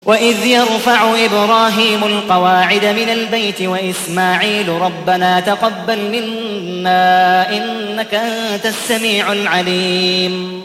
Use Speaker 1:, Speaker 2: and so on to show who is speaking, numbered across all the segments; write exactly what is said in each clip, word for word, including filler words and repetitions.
Speaker 1: وإذ يرفع إبراهيم القواعد من البيت وإسماعيل ربنا تقبل منا إنك أنت السميع العليم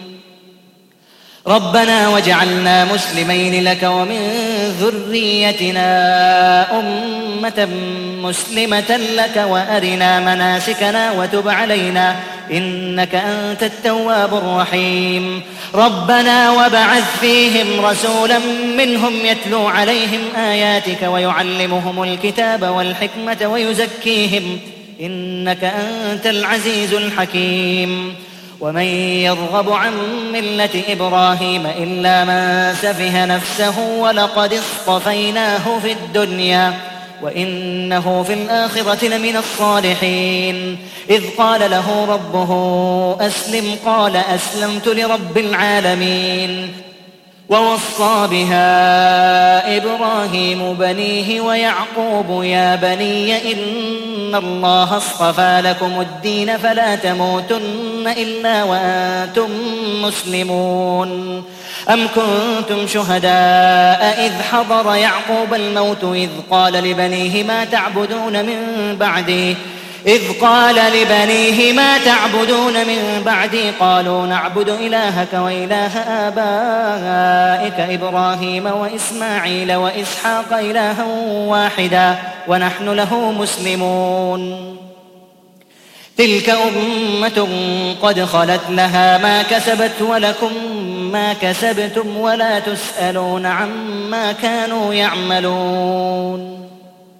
Speaker 1: ربنا واجعلنا مسلمين لك ومن ذريتنا أمة مسلمة لك وأرنا مناسكنا وتب علينا إنك أنت التواب الرحيم ربنا وابعث فيهم رسولا منهم يتلو عليهم آياتك ويعلمهم الكتاب والحكمة ويزكيهم إنك أنت العزيز الحكيم ومن يرغب عن ملة إبراهيم إلا من سفه نفسه ولقد اصطفيناه في الدنيا وإنه في الآخرة لمن الصالحين إذ قال له ربه أسلم قال أسلمت لرب العالمين ووصى بها إبراهيم بنيه ويعقوب يا بني إن الله اصطفى لكم الدين فلا تموتن إلا وأنتم مسلمون أم كنتم شهداء إذ حضر يعقوب الموت إذ قال لبنيه ما تعبدون من بعدي إذ قال لبنيه ما تعبدون من بعدي قالوا نعبد إلهك وإله آبائك إبراهيم وإسماعيل وإسحاق إلها واحدا ونحن له مسلمون تلك أمة قد خلت لها ما كسبت ولكم ما كسبتم ولا تسألون عما كانوا يعملون